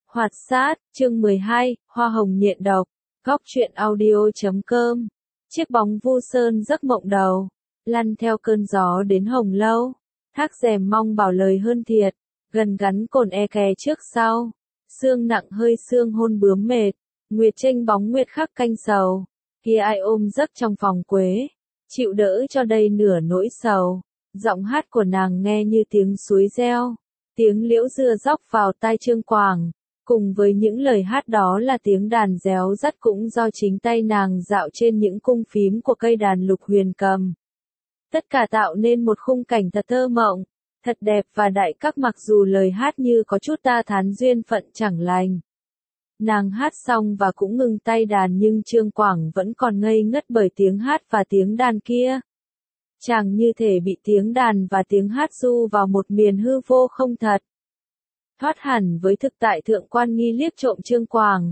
Hoạt sát, chương 12, Hoa hồng nhện độc, góc truyện audio.com. Chiếc bóng vu sơn giấc mộng đầu, lăn theo cơn gió đến Hồng Lâu. Thác rèm mong bảo lời hơn thiệt, gần gắn cồn e kè trước sau. Sương nặng hơi sương hôn bướm mệt, nguyệt tranh bóng nguyệt khắc canh sầu. Kia ai ôm giấc trong phòng quế, chịu đỡ cho đây nửa nỗi sầu. Giọng hát của nàng nghe như tiếng suối reo, tiếng liễu dưa róc vào tai Trương Quảng. Cùng với những lời hát đó là tiếng đàn réo rắt cũng do chính tay nàng dạo trên những cung phím của cây đàn lục huyền cầm. Tất cả tạo nên một khung cảnh thật thơ mộng, thật đẹp và đại các, mặc dù lời hát như có chút ta thán duyên phận chẳng lành. Nàng hát xong và cũng ngừng tay đàn, nhưng Trương Quảng vẫn còn ngây ngất bởi tiếng hát và tiếng đàn kia. Chàng như thể bị tiếng đàn và tiếng hát du vào một miền hư vô không thật. Thoát hẳn với thực tại, Thượng Quan Nghi liếc trộm Trương Quảng.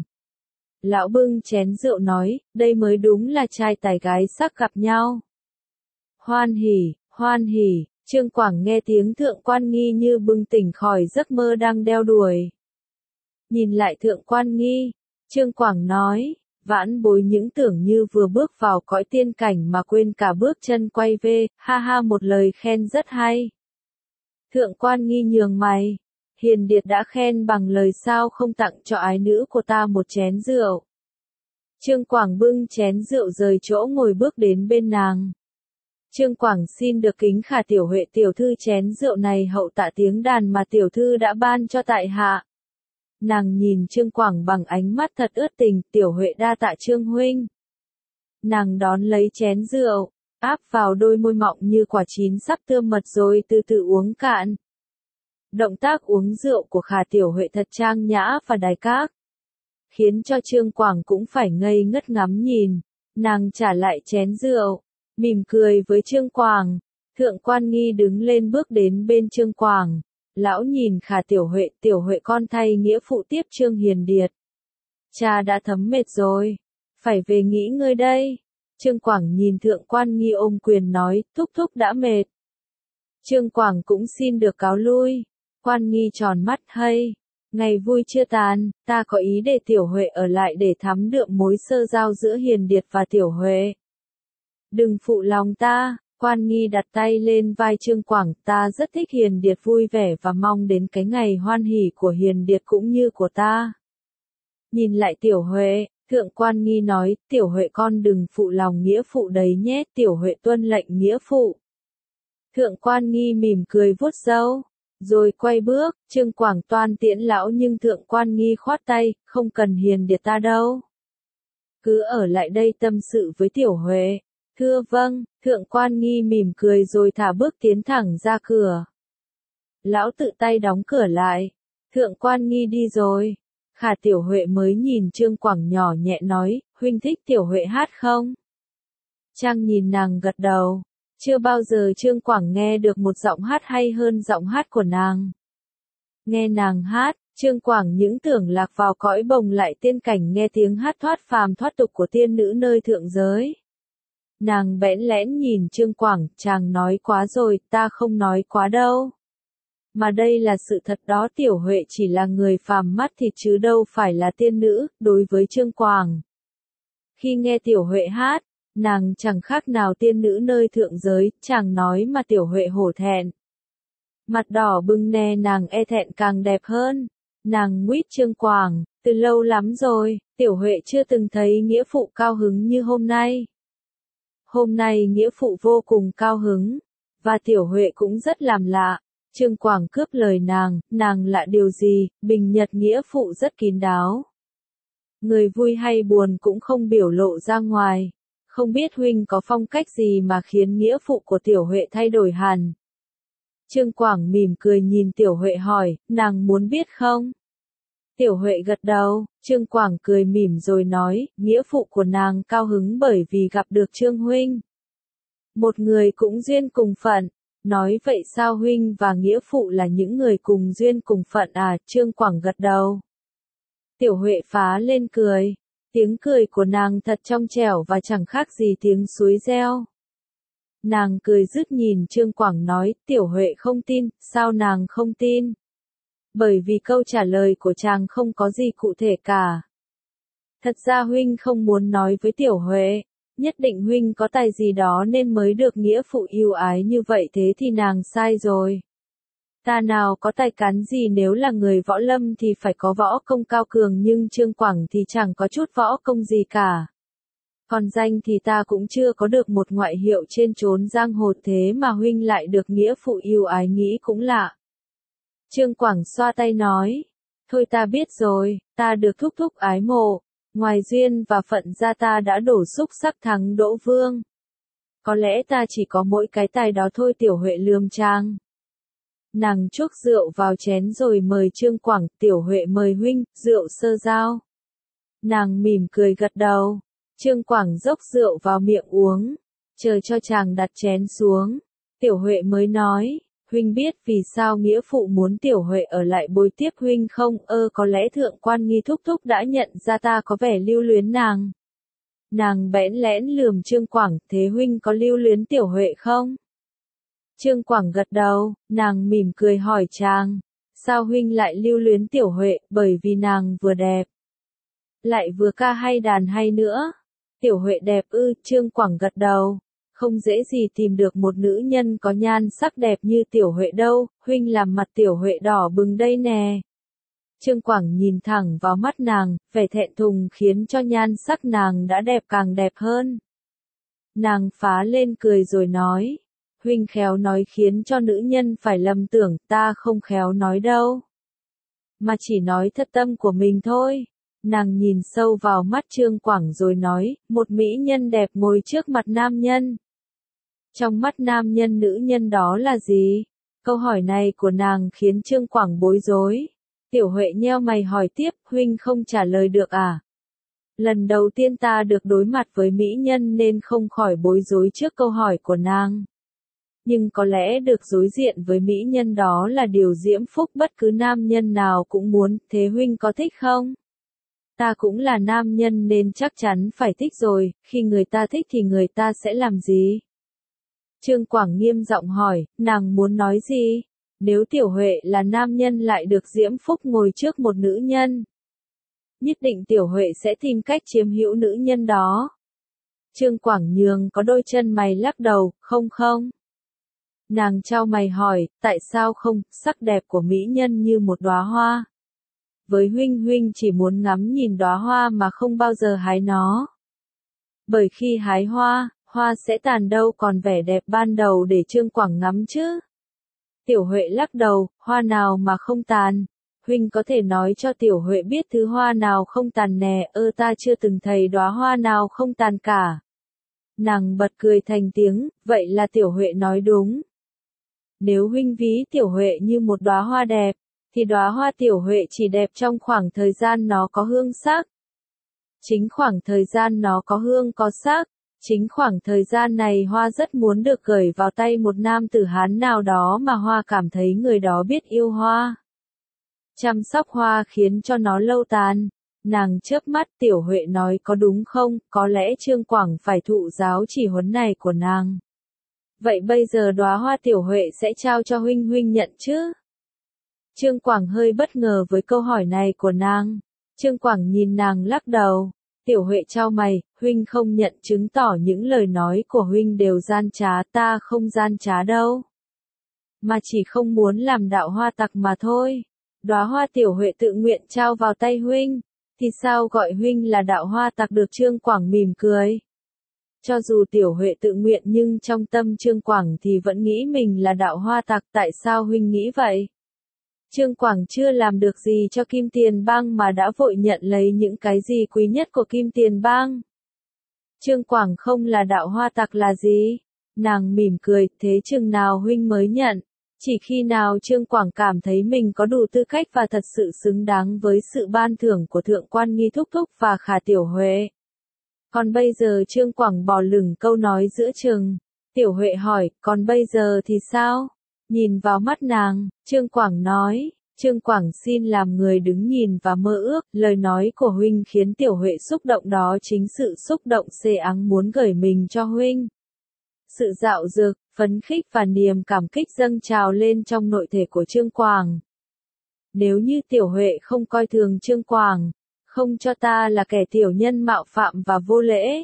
Lão bưng chén rượu nói, đây mới đúng là trai tài gái sắc gặp nhau. Hoan hỉ, hoan hỉ. Trương Quảng nghe tiếng Thượng Quan Nghi như bừng tỉnh khỏi giấc mơ đang đeo đuổi. Nhìn lại Thượng Quan Nghi, Trương Quảng nói, vãn bối những tưởng như vừa bước vào cõi tiên cảnh mà quên cả bước chân quay về, ha ha, một lời khen rất hay. Thượng Quan Nghi nhướng mày. Hiền Điệt đã khen bằng lời, sao không tặng cho ái nữ của ta một chén rượu. Trương Quảng bưng chén rượu rời chỗ ngồi bước đến bên nàng. Trương Quảng xin được kính Khả Tiểu Huệ tiểu thư chén rượu này hậu tạ tiếng đàn mà tiểu thư đã ban cho tại hạ. Nàng nhìn Trương Quảng bằng ánh mắt thật ướt tình, Tiểu Huệ đa tạ Trương huynh. Nàng đón lấy chén rượu, áp vào đôi môi mọng như quả chín sắp tươm mật rồi từ từ uống cạn. Động tác uống rượu của Khả Tiểu Huệ thật trang nhã và đài các, khiến cho Trương Quảng cũng phải ngây ngất ngắm nhìn. Nàng trả lại chén rượu, mỉm cười với Trương Quảng. Thượng Quan Nghi đứng lên bước đến bên Trương Quảng. Lão nhìn Khả Tiểu Huệ con thay nghĩa phụ tiếp Trương Hiền Điệt. Cha đã thấm mệt rồi, phải về nghỉ ngơi đây. Trương Quảng nhìn Thượng Quan Nghi ôm quyền nói, thúc thúc đã mệt. Trương Quảng cũng xin được cáo lui. Quan Nghi tròn mắt, hay, ngày vui chưa tàn, ta có ý để Tiểu Huệ ở lại để thắm đượm mối sơ giao giữa Hiền Điệt và Tiểu Huệ. Đừng phụ lòng ta. Quan Nghi đặt tay lên vai Trương Quảng, ta rất thích Hiền Điệt vui vẻ và mong đến cái ngày hoan hỉ của Hiền Điệt cũng như của ta. Nhìn lại Tiểu Huệ, Thượng Quan Nghi nói, Tiểu Huệ con đừng phụ lòng nghĩa phụ đấy nhé. Tiểu Huệ tuân lệnh nghĩa phụ. Thượng Quan Nghi mỉm cười vuốt râu, rồi quay bước. Trương Quảng toan tiễn lão nhưng Thượng Quan Nghi khoát tay, không cần Hiền Điệt ta đâu. Cứ ở lại đây tâm sự với Tiểu Huệ. Thưa vâng. Thượng Quan Nghi mỉm cười rồi thả bước tiến thẳng ra cửa. Lão tự tay đóng cửa lại. Thượng Quan Nghi đi rồi. Khả Tiểu Huệ mới nhìn Trương Quảng nhỏ nhẹ nói, huynh thích Tiểu Huệ hát không? Trang nhìn nàng gật đầu. Chưa bao giờ Trương Quảng nghe được một giọng hát hay hơn giọng hát của nàng. Nghe nàng hát, Trương Quảng những tưởng lạc vào cõi bồng lại tiên cảnh, nghe tiếng hát thoát phàm thoát tục của tiên nữ nơi thượng giới. Nàng bẽn lẽn nhìn Trương Quảng, chàng nói quá rồi, ta không nói quá đâu. Mà đây là sự thật đó, Tiểu Huệ chỉ là người phàm mắt thịt chứ đâu phải là tiên nữ. Đối với Trương Quảng, khi nghe Tiểu Huệ hát, nàng chẳng khác nào tiên nữ nơi thượng giới. Chàng nói mà Tiểu Huệ hổ thẹn, mặt đỏ bừng nè, nàng e thẹn càng đẹp hơn. Nàng nguyết Trương Quảng, từ lâu lắm rồi, Tiểu Huệ chưa từng thấy nghĩa phụ cao hứng như hôm nay. Hôm nay nghĩa phụ vô cùng cao hứng, và Tiểu Huệ cũng rất làm lạ. Trương Quảng cướp lời nàng lạ điều gì? Bình nhật nghĩa phụ rất kín đáo. Người vui hay buồn cũng không biểu lộ ra ngoài. Không biết huynh có phong cách gì mà khiến nghĩa phụ của Tiểu Huệ thay đổi hẳn? Trương Quảng mỉm cười nhìn Tiểu Huệ hỏi, nàng muốn biết không? Tiểu Huệ gật đầu. Trương Quảng cười mỉm rồi nói, nghĩa phụ của nàng cao hứng bởi vì gặp được Trương huynh. Một người cũng duyên cùng phận. Nói vậy sao, huynh và nghĩa phụ là những người cùng duyên cùng phận à? Trương Quảng gật đầu. Tiểu Huệ phá lên cười. Tiếng cười của nàng thật trong trẻo và chẳng khác gì tiếng suối reo. Nàng cười dứt nhìn Trương Quảng nói, Tiểu Huệ không tin, sao nàng không tin? bởi vì câu trả lời của chàng không có gì cụ thể cả. Thật ra huynh không muốn nói với Tiểu Huệ, nhất định huynh có tài gì đó nên mới được nghĩa phụ yêu ái như vậy, thế thì nàng sai rồi. Ta nào có tài cán gì, nếu là người võ lâm thì phải có võ công cao cường, nhưng Trương Quảng thì chẳng có chút võ công gì cả. Còn danh thì ta cũng chưa có được một ngoại hiệu trên chốn giang hồ, thế mà huynh lại được nghĩa phụ yêu ái, nghĩ cũng lạ. Trương Quảng xoa tay nói, thôi ta biết rồi, ta được thúc thúc ái mộ, ngoài duyên và phận ra ta đã đổ xúc sắc thắng Đỗ Vương. Có lẽ ta chỉ có mỗi cái tài đó thôi. Tiểu Huệ lườm chàng. Nàng chuốc rượu vào chén rồi mời Trương Quảng, Tiểu Huệ mời huynh, rượu sơ giao. Nàng mỉm cười gật đầu. Trương Quảng dốc rượu vào miệng uống, chờ cho chàng đặt chén xuống. Tiểu Huệ mới nói, huynh biết vì sao nghĩa phụ muốn Tiểu Huệ ở lại bồi tiếp huynh không? Có lẽ thượng quan Nghi thúc thúc đã nhận ra ta có vẻ lưu luyến nàng. Nàng bẽn lẽn lườm Trương Quảng, thế huynh có lưu luyến Tiểu Huệ không? Trương Quảng gật đầu, nàng mỉm cười hỏi chàng, sao huynh lại lưu luyến Tiểu Huệ? Bởi vì nàng vừa đẹp, lại vừa ca hay đàn hay nữa. Tiểu Huệ đẹp ư? Trương Quảng gật đầu, không dễ gì tìm được một nữ nhân có nhan sắc đẹp như Tiểu Huệ đâu, huynh làm mặt Tiểu Huệ đỏ bừng đây nè. Trương Quảng nhìn thẳng vào mắt nàng, vẻ thẹn thùng khiến cho nhan sắc nàng đã đẹp càng đẹp hơn. Nàng phá lên cười rồi nói, huynh khéo nói khiến cho nữ nhân phải lầm tưởng, ta không khéo nói đâu, mà chỉ nói thật tâm của mình thôi. Nàng nhìn sâu vào mắt Trương Quảng rồi nói, một mỹ nhân đẹp ngồi trước mặt nam nhân. Trong mắt nam nhân nữ nhân đó là gì? Câu hỏi này của nàng khiến Trương Quảng bối rối. Tiểu Huệ nheo mày hỏi tiếp, huynh không trả lời được à? Lần đầu tiên ta được đối mặt với mỹ nhân nên không khỏi bối rối trước câu hỏi của nàng. Nhưng có lẽ được đối diện với mỹ nhân đó là điều diễm phúc bất cứ nam nhân nào cũng muốn, thế huynh có thích không? Ta cũng là nam nhân nên chắc chắn phải thích rồi, khi người ta thích thì người ta sẽ làm gì? Trương Quảng nghiêm giọng hỏi, nàng muốn nói gì? Nếu Tiểu Huệ là nam nhân lại được diễm phúc ngồi trước một nữ nhân, nhất định Tiểu Huệ sẽ tìm cách chiếm hữu nữ nhân đó. Trương Quảng nhường có đôi chân mày lắc đầu, không không. Nàng chau mày hỏi, tại sao không? Sắc đẹp của mỹ nhân như một đóa hoa. Với huynh, huynh chỉ muốn ngắm nhìn đóa hoa mà không bao giờ hái nó. Bởi khi hái hoa, hoa sẽ tàn đâu còn vẻ đẹp ban đầu để Trương Quảng ngắm chứ. Tiểu Huệ lắc đầu, hoa nào mà không tàn? Huynh có thể nói cho Tiểu Huệ biết thứ hoa nào không tàn nè? Ta chưa từng thấy đóa hoa nào không tàn cả. Nàng bật cười thành tiếng, vậy là Tiểu Huệ nói đúng. Nếu huynh ví Tiểu Huệ như một đóa hoa đẹp, thì đóa hoa Tiểu Huệ chỉ đẹp trong khoảng thời gian nó có hương sắc. Chính khoảng thời gian nó có hương có sắc, chính khoảng thời gian này hoa rất muốn được gửi vào tay một nam tử Hán nào đó mà hoa cảm thấy người đó biết yêu hoa. Chăm sóc hoa khiến cho nó lâu tàn. Nàng chớp mắt, Tiểu Huệ nói có đúng không? Có lẽ Trương Quảng phải thụ giáo chỉ huấn này của nàng. Vậy bây giờ đóa hoa Tiểu Huệ sẽ trao cho huynh, huynh nhận chứ? Trương Quảng hơi bất ngờ với câu hỏi này của nàng. Trương Quảng nhìn nàng lắc đầu. Tiểu Huệ chau mày, huynh không nhận chứng tỏ những lời nói của huynh đều gian trá, ta không gian trá đâu. Mà chỉ không muốn làm đạo hoa tặc mà thôi. Đóa hoa Tiểu Huệ tự nguyện trao vào tay huynh, thì sao gọi huynh là đạo hoa tặc được? Trương Quảng mỉm cười. Cho dù Tiểu Huệ tự nguyện nhưng trong tâm Trương Quảng thì vẫn nghĩ mình là đạo hoa tặc, tại sao huynh nghĩ vậy? Trương Quảng chưa làm được gì cho Kim Tiền Bang mà đã vội nhận lấy những cái gì quý nhất của Kim Tiền Bang. Trương Quảng không là đạo hoa tặc là gì? Nàng mỉm cười, thế chừng nào huynh mới nhận? Chỉ khi nào Trương Quảng cảm thấy mình có đủ tư cách và thật sự xứng đáng với sự ban thưởng của Thượng quan Nghi thúc thúc và Khả Tiểu Huệ. Còn bây giờ Trương Quảng bỏ lửng câu nói giữa chừng. Tiểu Huệ hỏi, còn bây giờ thì sao? Nhìn vào mắt nàng, Trương Quảng nói, Trương Quảng xin làm người đứng nhìn và mơ ước, lời nói của huynh khiến Tiểu Huệ xúc động, đó chính sự xúc động xê ắng muốn gửi mình cho huynh. Sự dạo dực, phấn khích và niềm cảm kích dâng trào lên trong nội thể của Trương Quảng. Nếu như Tiểu Huệ không coi thường Trương Quảng, không cho ta là kẻ tiểu nhân mạo phạm và vô lễ.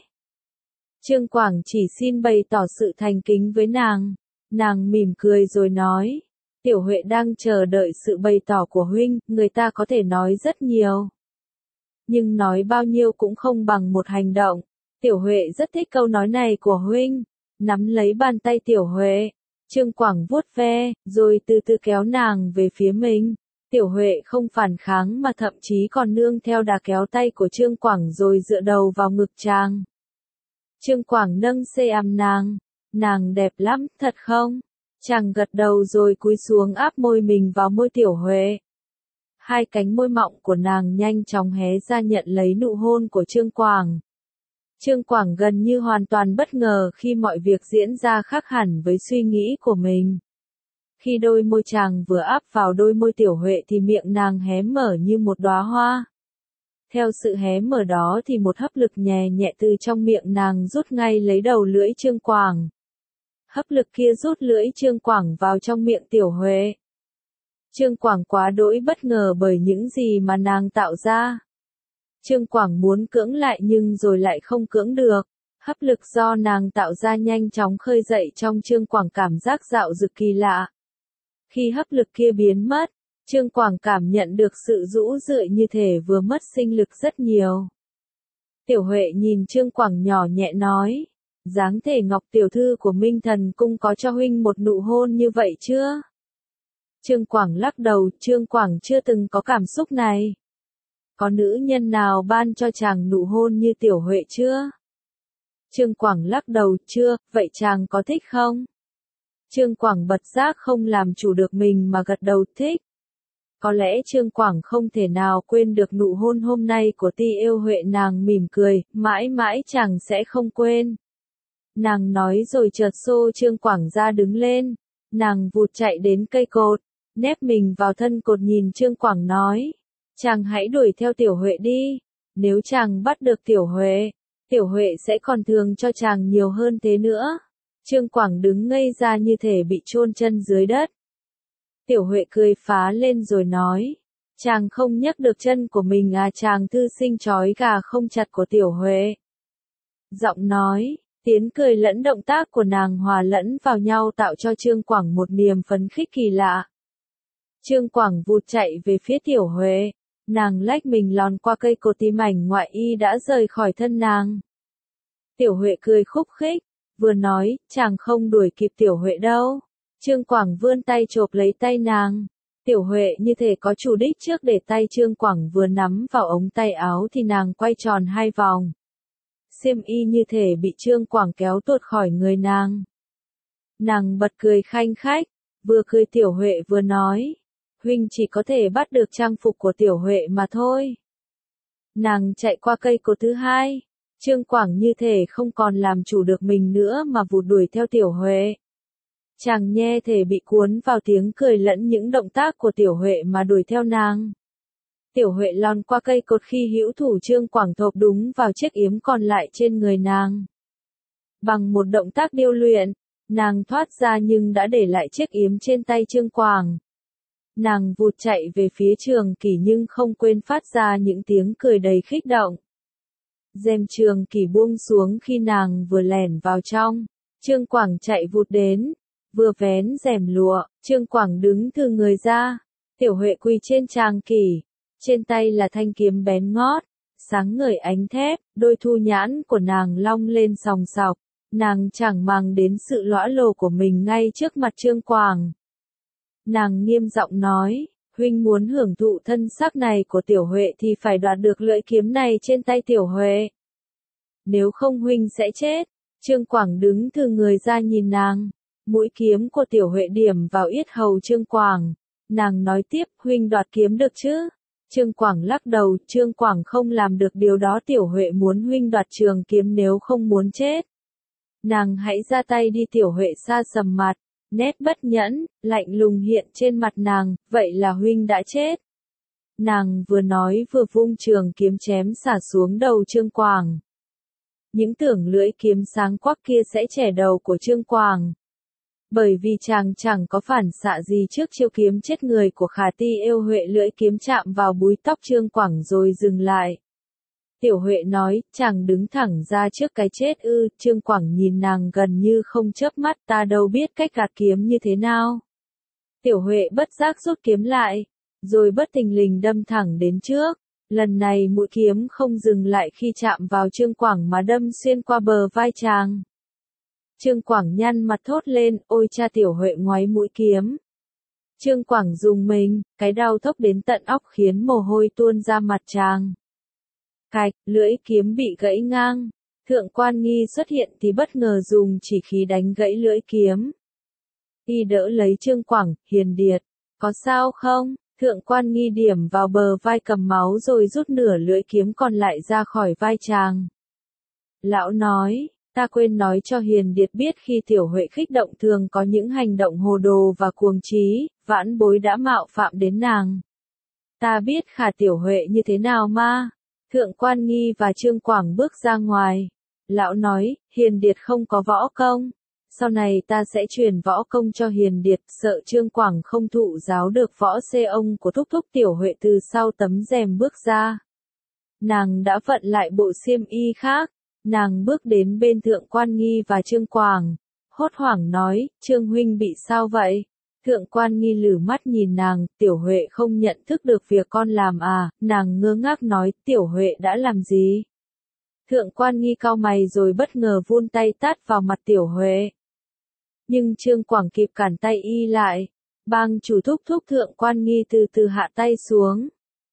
Trương Quảng chỉ xin bày tỏ sự thành kính với nàng. Nàng mỉm cười rồi nói, Tiểu Huệ đang chờ đợi sự bày tỏ của huynh, người ta có thể nói rất nhiều. Nhưng nói bao nhiêu cũng không bằng một hành động. Tiểu Huệ rất thích câu nói này của huynh. Nắm lấy bàn tay Tiểu Huệ, Trương Quảng vuốt ve, rồi từ từ kéo nàng về phía mình. Tiểu Huệ không phản kháng mà thậm chí còn nương theo đà kéo tay của Trương Quảng rồi dựa đầu vào ngực chàng. Trương Quảng nâng ôm nàng đẹp lắm, thật không? Chàng gật đầu rồi cúi xuống áp môi mình vào môi Tiểu Huệ. Hai cánh môi mọng của nàng nhanh chóng hé ra nhận lấy nụ hôn của Trương Quảng. Trương Quảng gần như hoàn toàn bất ngờ khi mọi việc diễn ra khác hẳn với suy nghĩ của mình. Khi đôi môi chàng vừa áp vào đôi môi Tiểu Huệ thì miệng nàng hé mở như một đóa hoa. Theo sự hé mở đó thì một hấp lực nhẹ nhẹ từ trong miệng nàng rút ngay lấy đầu lưỡi Trương Quảng. Hấp lực kia rút lưỡi Trương Quảng vào trong miệng Tiểu Huệ. Trương Quảng quá đỗi bất ngờ bởi những gì mà nàng tạo ra. Trương Quảng muốn cưỡng lại nhưng rồi lại không cưỡng được. Hấp lực do nàng tạo ra nhanh chóng khơi dậy trong Trương Quảng cảm giác dạo dực kỳ lạ. Khi hấp lực kia biến mất, Trương Quảng cảm nhận được sự rũ rượi như thể vừa mất sinh lực rất nhiều. Tiểu Huệ nhìn Trương Quảng nhỏ nhẹ nói, dáng thể Ngọc tiểu thư của Minh Thần Cung có cho huynh một nụ hôn như vậy chưa? Trương Quảng lắc đầu, Trương Quảng chưa từng có cảm xúc này. Có nữ nhân nào ban cho chàng nụ hôn như Tiểu Huệ chưa? Trương Quảng lắc đầu, chưa, vậy chàng có thích không? Trương Quảng bật giác không làm chủ được mình mà gật đầu thích. Có lẽ Trương Quảng không thể nào quên được nụ hôn hôm nay của Ti Yêu Huệ, nàng mỉm cười, mãi mãi chàng sẽ không quên. Nàng nói rồi chợt xô Trương Quảng ra đứng lên. Nàng vụt chạy đến cây cột, nép mình vào thân cột nhìn Trương Quảng nói, chàng hãy đuổi theo Tiểu Huệ đi. Nếu chàng bắt được Tiểu Huệ sẽ còn thương cho chàng nhiều hơn thế nữa. Trương Quảng đứng ngây ra như thể bị chôn chân dưới đất. Tiểu Huệ cười phá lên rồi nói, chàng không nhấc được chân của mình à? Chàng thư sinh trói gà không chặt của Tiểu Huệ. Giọng nói, tiếng cười lẫn động tác của nàng hòa lẫn vào nhau tạo cho Trương Quảng một niềm phấn khích kỳ lạ. Trương Quảng vụt chạy về phía Tiểu Huệ. Nàng lách mình lòn qua cây cột thì mảnh ngoại y đã rời khỏi thân nàng. Tiểu Huệ cười khúc khích, vừa nói, chàng không đuổi kịp Tiểu Huệ đâu. Trương Quảng vươn tay chộp lấy tay nàng. Tiểu Huệ như thể có chủ đích trước để tay Trương Quảng vừa nắm vào ống tay áo thì nàng quay tròn hai vòng. Xiêm y như thể bị Trương Quảng kéo tuột khỏi người nàng. Nàng bật cười khanh khách, vừa cười Tiểu Huệ vừa nói, huynh chỉ có thể bắt được trang phục của Tiểu Huệ mà thôi. Nàng chạy qua cây cột thứ hai. Trương Quảng như thể không còn làm chủ được mình nữa mà vụt đuổi theo Tiểu Huệ. Chàng nghe thể bị cuốn vào tiếng cười lẫn những động tác của Tiểu Huệ mà đuổi theo nàng. Tiểu Huệ lòn qua cây cột khi hữu thủ Trương Quảng thộp đúng vào chiếc yếm còn lại trên người nàng. Bằng một động tác điêu luyện, nàng thoát ra nhưng đã để lại chiếc yếm trên tay Trương Quảng. Nàng vụt chạy về phía Trường Kỷ nhưng không quên phát ra những tiếng cười đầy khích động. Rèm Trường Kỷ buông xuống khi nàng vừa lẻn vào trong. Trương Quảng chạy vụt đến, vừa vén rèm lụa, Trương Quảng đứng thừ người ra. Tiểu Huệ quỳ trên Tràng Kỷ, trên tay là thanh kiếm bén ngót, sáng ngời ánh thép, đôi thu nhãn của nàng long lên sòng sọc. Nàng chẳng màng đến sự lõa lồ của mình ngay trước mặt Trương Quảng. Nàng nghiêm giọng nói, huynh muốn hưởng thụ thân xác này của Tiểu Huệ thì phải đoạt được lưỡi kiếm này trên tay Tiểu Huệ. Nếu không huynh sẽ chết. Trương Quảng đứng thừ người ra nhìn nàng. Mũi kiếm của Tiểu Huệ điểm vào yết hầu Trương Quảng. Nàng nói tiếp, huynh đoạt kiếm được chứ? Trương Quảng lắc đầu, Trương Quảng không làm được điều đó. Tiểu Huệ muốn huynh đoạt trường kiếm nếu không muốn chết. Nàng hãy ra tay đi. Tiểu Huệ sa sầm mặt. Nét bất nhẫn, lạnh lùng hiện trên mặt nàng, vậy là huynh đã chết. Nàng vừa nói vừa vung trường kiếm chém xả xuống đầu Trương Quảng. Những tưởng lưỡi kiếm sáng quắc kia sẽ chẻ đầu của Trương Quảng. Bởi vì chàng chẳng có phản xạ gì trước chiêu kiếm chết người của Khả Ti Yêu Huệ, lưỡi kiếm chạm vào búi tóc Trương Quảng rồi dừng lại. Tiểu Huệ nói, chàng đứng thẳng ra trước cái chết ư? Trương Quảng nhìn nàng gần như không chớp mắt, ta đâu biết cách gạt kiếm như thế nào. Tiểu Huệ bất giác rút kiếm lại, rồi bất thình lình đâm thẳng đến trước. Lần này mũi kiếm không dừng lại khi chạm vào Trương Quảng mà đâm xuyên qua bờ vai chàng. Trương Quảng nhăn mặt thốt lên, ôi cha! Tiểu Huệ ngoáy mũi kiếm. Trương Quảng rùng mình, cái đau thốc đến tận óc khiến mồ hôi tuôn ra mặt chàng. Cạch, lưỡi kiếm bị gãy ngang. Thượng Quan Nghi xuất hiện thì bất ngờ dùng chỉ khí đánh gãy lưỡi kiếm. Y đỡ lấy Trương Quảng, Hiền Điệt, có sao không? Thượng Quan Nghi điểm vào bờ vai cầm máu rồi rút nửa lưỡi kiếm còn lại ra khỏi vai chàng. Lão nói, ta quên nói cho Hiền Điệt biết khi Tiểu Huệ kích động thường có những hành động hồ đồ và cuồng trí, vãn bối đã mạo phạm đến nàng. Ta biết Khả Tiểu Huệ như thế nào mà. Thượng Quan Nghi và Trương Quảng bước ra ngoài. Lão nói, Hiền Điệt không có võ công. Sau này ta sẽ truyền võ công cho Hiền Điệt, sợ Trương Quảng không thụ giáo được võ xê ông của thúc thúc. Tiểu Huệ từ sau tấm rèm bước ra. Nàng đã vận lại bộ xiêm y khác. Nàng bước đến bên Thượng Quan Nghi và Trương Quảng. Hốt hoảng nói, Trương huynh bị sao vậy? Thượng Quan Nghi lử mắt nhìn nàng, Tiểu Huệ không nhận thức được việc con làm à? Nàng ngơ ngác nói, Tiểu Huệ đã làm gì? Thượng Quan Nghi cau mày rồi bất ngờ vươn tay tát vào mặt Tiểu Huệ. Nhưng Trương Quảng kịp cản tay y lại. Bang chủ thúc thúc. Thượng Quan Nghi từ từ hạ tay xuống.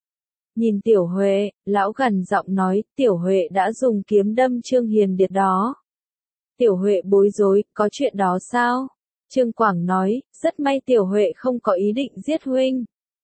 Nhìn Tiểu Huệ, lão gần giọng nói, Tiểu Huệ đã dùng kiếm đâm Trương Hiền Điệt đó. Tiểu Huệ bối rối, có chuyện đó sao? Trương Quảng nói, rất may Tiểu Huệ không có ý định giết huynh.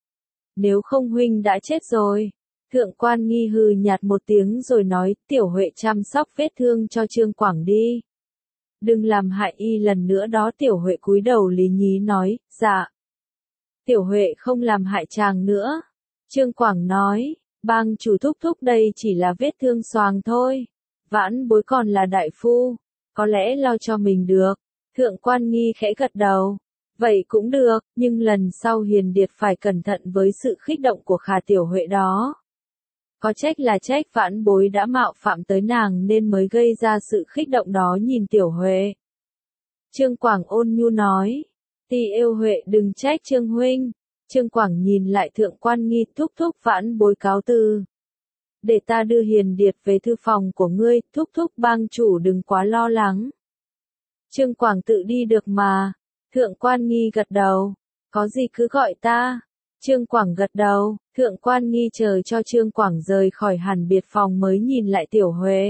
Nếu không huynh đã chết rồi. Thượng Quan Nghi hừ nhạt một tiếng rồi nói, Tiểu Huệ chăm sóc vết thương cho Trương Quảng đi. Đừng làm hại y lần nữa đó. Tiểu Huệ cúi đầu lý nhí nói, dạ. Tiểu Huệ không làm hại chàng nữa. Trương Quảng nói, bang chủ thúc thúc, đây chỉ là vết thương xoàng thôi. Vãn bối còn là đại phu, có lẽ lo cho mình được. Thượng Quan Nghi khẽ gật đầu. Vậy cũng được, nhưng lần sau Hiền Điệt phải cẩn thận với sự kích động của Khả Tiểu Huệ đó. Có trách là trách vãn bối đã mạo phạm tới nàng nên mới gây ra sự kích động đó. Nhìn Tiểu Huệ, Trương Quảng ôn nhu nói, Ti Yêu Huệ đừng trách Trương huynh. Trương Quảng nhìn lại Thượng Quan Nghi, thúc thúc, vãn bối cáo từ. Để ta đưa Hiền Điệt về thư phòng của ngươi. Thúc thúc, bang chủ đừng quá lo lắng. Trương Quảng tự đi được mà. Thượng Quan Nghi gật đầu. Có gì cứ gọi ta. Trương Quảng gật đầu. Thượng Quan Nghi chờ cho Trương Quảng rời khỏi hẳn biệt phòng mới nhìn lại Tiểu Huệ.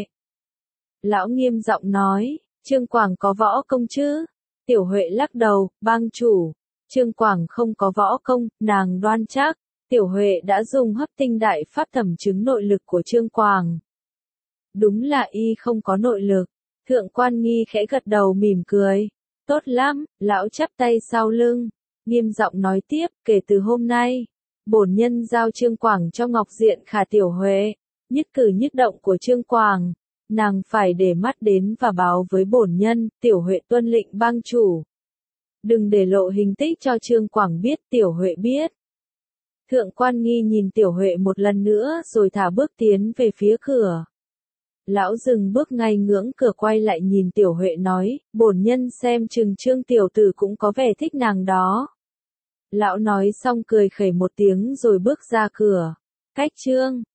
Lão nghiêm giọng nói, Trương Quảng có võ công chứ? Tiểu Huệ lắc đầu, bang chủ. Trương Quảng không có võ công, nàng đoan chắc. Tiểu Huệ đã dùng hấp tinh đại pháp thẩm chứng nội lực của Trương Quảng. Đúng là y không có nội lực. Thượng Quan Nghi khẽ gật đầu mỉm cười. Tốt lắm, lão chắp tay sau lưng. Nghiêm giọng nói tiếp, kể từ hôm nay, bổn nhân giao Trương Quảng cho Ngọc Diện Khả Tiểu Huệ. Nhất cử nhất động của Trương Quảng, nàng phải để mắt đến và báo với bổn nhân. Tiểu Huệ tuân lệnh bang chủ. Đừng để lộ hình tích cho Trương Quảng biết. Tiểu Huệ biết. Thượng Quan Nghi nhìn Tiểu Huệ một lần nữa rồi thả bước tiến về phía cửa. Lão dừng bước ngay ngưỡng cửa quay lại nhìn Tiểu Huệ nói, bổn nhân xem chừng Trương tiểu tử cũng có vẻ thích nàng đó. Lão nói xong cười khẩy một tiếng rồi bước ra cửa. Cách Trương